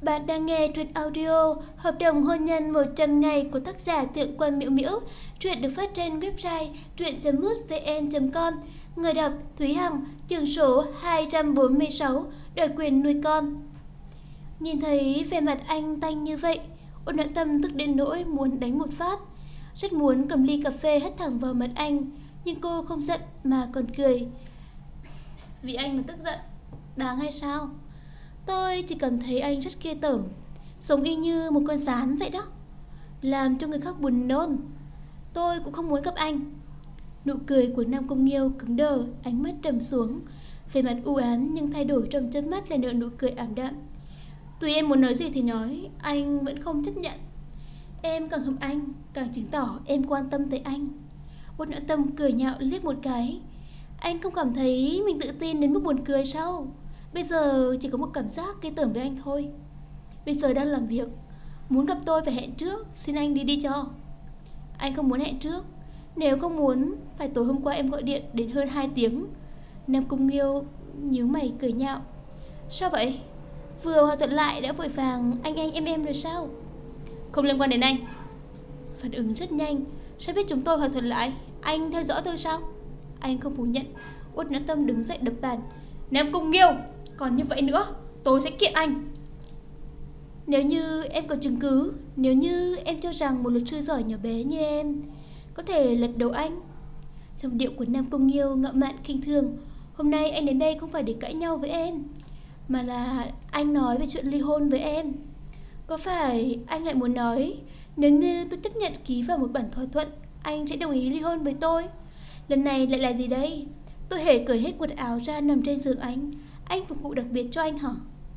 Bạn đang nghe truyện audio Hợp đồng hôn nhân 100 ngày của tác giả Thượng Quan Miễu Miễu. Truyện được phát trên website truyện.mútvn.com. Người đọc Thúy Hằng, chương số 246, đòi quyền nuôi con. Nhìn thấy vẻ mặt anh tanh như vậy, Ôn Noãn Tâm tức đến nỗi muốn đánh một phát. Rất muốn cầm ly cà phê hất thẳng vào mặt anh, nhưng cô không giận mà còn cười. Vì anh mà tức giận, đáng hay sao? Tôi chỉ cảm thấy anh rất ghê tởm, giống y như một con gián vậy đó, làm cho người khác buồn nôn. Tôi cũng không muốn gặp anh. Nụ cười của Nam Công Nghiêu cứng đờ, ánh mắt trầm xuống, vẻ mặt u ám nhưng thay đổi trong chớp mắt là nụ cười ảm đạm. Tùy em muốn nói gì thì nói, anh vẫn không chấp nhận. Em càng hâm anh, càng chứng tỏ em quan tâm tới anh. Ôn Noãn Tâm cười nhạo liếc một cái. Anh không cảm thấy mình tự tin đến mức buồn cười sao? Bây giờ chỉ có một cảm giác ghê tởm với anh thôi. Bây giờ đang làm việc, muốn gặp tôi phải hẹn trước, xin anh đi cho. Anh không muốn hẹn trước. Nếu không muốn, phải tối hôm qua em gọi điện đến hơn 2 tiếng. Nam Cung Nghiêu nhíu mày cười nhạo. Sao vậy? Vừa hòa thuận lại đã vội vàng anh em rồi sao? Không liên quan đến anh. Phản ứng rất nhanh. Sao biết chúng tôi hòa thuận lại? Anh theo dõi tôi sao? Anh không phủ nhận. Uất Noãn Tâm đứng dậy đập bàn. Nam Cung Nghiêu, còn như vậy nữa tôi sẽ kiện anh. Nếu như em có chứng cứ, nếu như em cho rằng một luật sư giỏi nhỏ bé như em có thể lật đầu anh. Giọng điệu của Nam Cung Nghiêu ngạo mạn khinh thường. Hôm nay anh đến đây không phải để cãi nhau với em, mà là anh nói về chuyện ly hôn với em. Có phải anh lại muốn nói nếu như tôi chấp nhận ký vào một bản thỏa thuận, anh sẽ đồng ý ly hôn với tôi? Lần này lại là gì đây? Tôi hề cởi hết quần áo ra nằm trên giường anh phục vụ đặc biệt cho anh hả?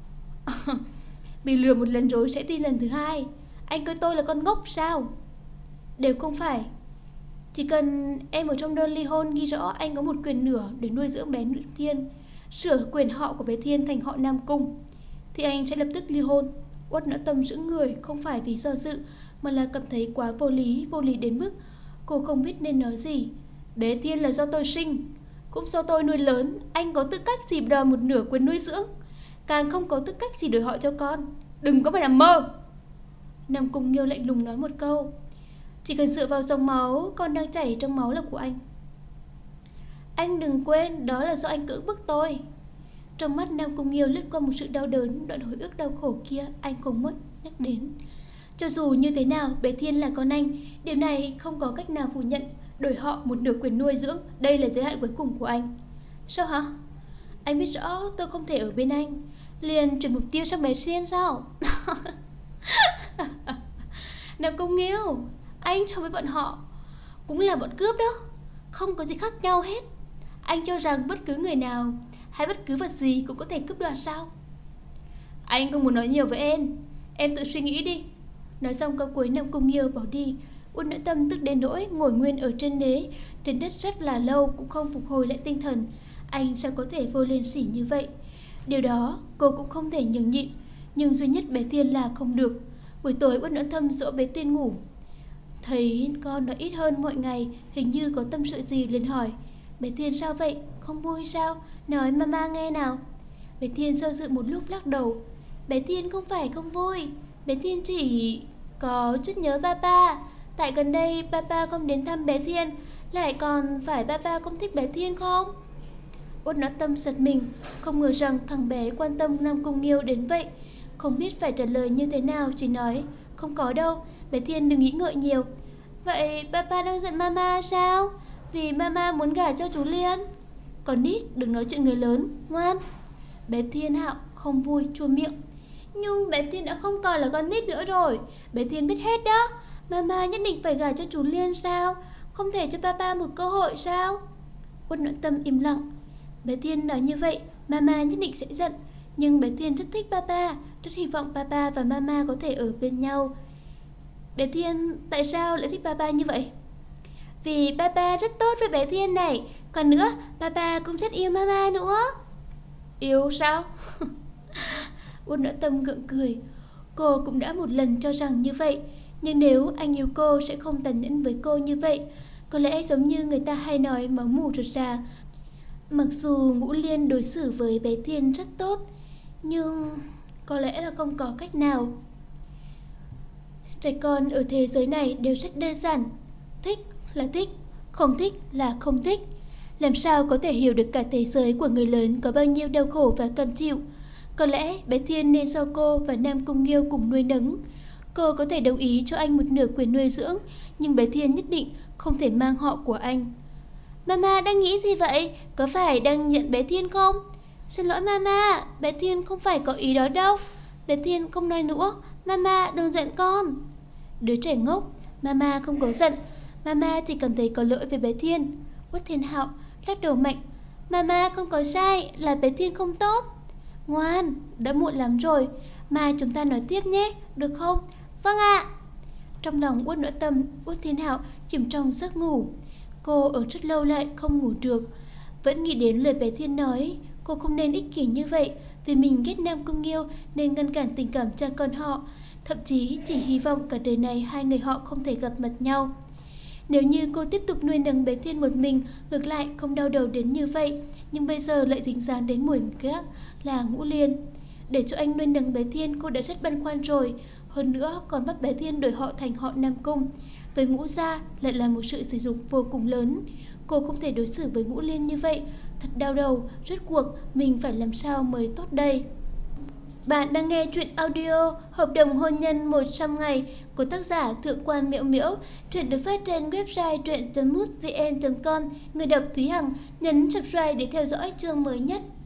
Bị lừa một lần rồi sẽ tin lần thứ hai. Anh coi tôi là con ngốc sao? Đều không phải. Chỉ cần em ở trong đơn ly hôn ghi rõ anh có một quyền nửa để nuôi dưỡng bé Nữ Thiên, sửa quyền họ của bé Thiên thành họ Nam Cung, thì anh sẽ lập tức ly hôn. Uất Noãn Tâm giữ người không phải vì do dự, mà là cảm thấy quá vô lý đến mức cô không biết nên nói gì. Bé Thiên là do tôi sinh, cũng do tôi nuôi lớn. Anh có tư cách gì đòi một nửa quyền nuôi dưỡng, càng không có tư cách gì đổi họ cho con. Đừng có phải nằm mơ. Nam Cung Nghiêu lạnh lùng nói một câu. Chỉ cần dựa vào dòng máu con đang chảy trong máu là của anh. Anh đừng quên đó là do anh cưỡng bức tôi. Trong mắt Nam Cung Nghiêu lướt qua một sự đau đớn. Đoạn hồi ức đau khổ kia anh không mất nhắc đến. Cho dù như thế nào bé Thiên là con anh, điều này không có cách nào phủ nhận. Đổi họ một nửa quyền nuôi dưỡng, đây là giới hạn cuối cùng của anh. Sao hả? Anh biết rõ tôi không thể ở bên anh, liền chuyển mục tiêu sang bé Thiên sao? Nam Cung Nghiêu, anh so với bọn họ cũng là bọn cướp đó, không có gì khác nhau hết. Anh cho rằng bất cứ người nào hay bất cứ vật gì cũng có thể cướp đoạt sao? Anh không muốn nói nhiều với em tự suy nghĩ đi. Nói xong câu cuối Nam Cung Nghiêu bỏ đi. Uất Noãn Tâm tức đến nỗi ngồi nguyên ở trên ghế trên đất rất là lâu cũng không phục hồi lại tinh thần. Anh sao có thể vô liêm sỉ như vậy? Điều đó cô cũng không thể nhường nhịn, nhưng duy nhất bé Tiên là không được. Buổi tối Uất Noãn Tâm dỗ bé Tiên ngủ, thấy con nói ít hơn mọi ngày, hình như có tâm sự gì liền hỏi. Bé Tiên sao vậy? Không vui sao? Nói mama nghe nào. Bé Tiên do dự một lúc lắc đầu. Bé Tiên không phải không vui, bé Tiên chỉ có chút nhớ papa. Tại gần đây papa không đến thăm bé Thiên, lại còn phải papa không thích bé Thiên không? Uất Noãn Tâm giật mình, không ngờ rằng thằng bé quan tâm Nam Cung Nghiêu đến vậy. Không biết phải trả lời như thế nào, chỉ nói không có đâu, bé Thiên đừng nghĩ ngợi nhiều. Vậy papa đang giận mama sao? Vì mama muốn gả cho chú Liên. Còn nít đừng nói chuyện người lớn, ngoan. Bé Thiên Hạo không vui chua miệng. Nhưng bé Thiên đã không còn là con nít nữa rồi, bé Thiên biết hết đó. Mama nhất định phải gả cho chú Liên sao? Không thể cho papa một cơ hội sao? Uất Noãn Tâm im lặng. Bé Thiên nói như vậy mama nhất định sẽ giận, nhưng bé Thiên rất thích papa, rất hy vọng papa và mama có thể ở bên nhau. Bé Thiên tại sao lại thích papa như vậy? Vì papa rất tốt với bé Thiên này. Còn nữa papa cũng rất yêu mama nữa. Yêu sao? Uất Noãn Tâm gượng cười. Cô cũng đã một lần cho rằng như vậy, nhưng nếu anh yêu cô sẽ không tàn nhẫn với cô như vậy. Có lẽ giống như người ta hay nói máu mủ rụt rà. Mặc dù Ngũ Liên đối xử với bé Thiên rất tốt, nhưng có lẽ là không có cách nào. Trẻ con ở thế giới này đều rất đơn giản. Thích là thích, không thích là không thích. Làm sao có thể hiểu được cả thế giới của người lớn có bao nhiêu đau khổ và cam chịu. Có lẽ bé Thiên nên do cô và Nam Cung Nghiêu cùng nuôi nấng. Cô có thể đồng ý cho anh một nửa quyền nuôi dưỡng, nhưng bé Thiên nhất định không thể mang họ của anh. Mama đang nghĩ gì vậy? Có phải đang nhận bé Thiên không? Xin lỗi Mama, bé Thiên không phải có ý đó đâu. Bé Thiên không nói nữa, Mama đừng giận con. Đứa trẻ ngốc, Mama không có giận, Mama chỉ cảm thấy có lỗi với bé Thiên. Uất Thiên Hạo lắc đầu mạnh, Mama không có sai, là bé Thiên không tốt. Ngoan, đã muộn lắm rồi, mai chúng ta nói tiếp nhé, được không? Vâng ạ. Trong lòng Uất Noãn Tâm, Uất Thiên Hạo chìm trong giấc ngủ. Cô ở rất lâu lại không ngủ được, vẫn nghĩ đến lời bé Thiên nói. Cô không nên ích kỷ như vậy, vì mình ghét Nam Cung Nghiêu nên ngăn cản tình cảm cha con họ. Thậm chí chỉ hy vọng cả đời này hai người họ không thể gặp mặt nhau. Nếu như cô tiếp tục nuôi nấng bé Thiên một mình, ngược lại không đau đầu đến như vậy. Nhưng bây giờ lại dính dáng đến một khác là Ngũ Liên. Để cho anh nuôi nấng bé Thiên, cô đã rất băn khoăn rồi. Hơn nữa còn bắt bé Thiên đổi họ thành họ Nam Cung. Với Ngũ gia lại là một sự sử dụng vô cùng lớn. Cô không thể đối xử với Ngũ Liên như vậy. Thật đau đầu, rốt cuộc mình phải làm sao mới tốt đây. Bạn đang nghe truyện audio Hợp đồng hôn nhân 100 ngày của tác giả Thượng quan Miễu Miễu. Truyện được phát trên website truyện.mútvn.com. Người đọc Thúy Hằng. Nhấn subscribe để theo dõi chương mới nhất.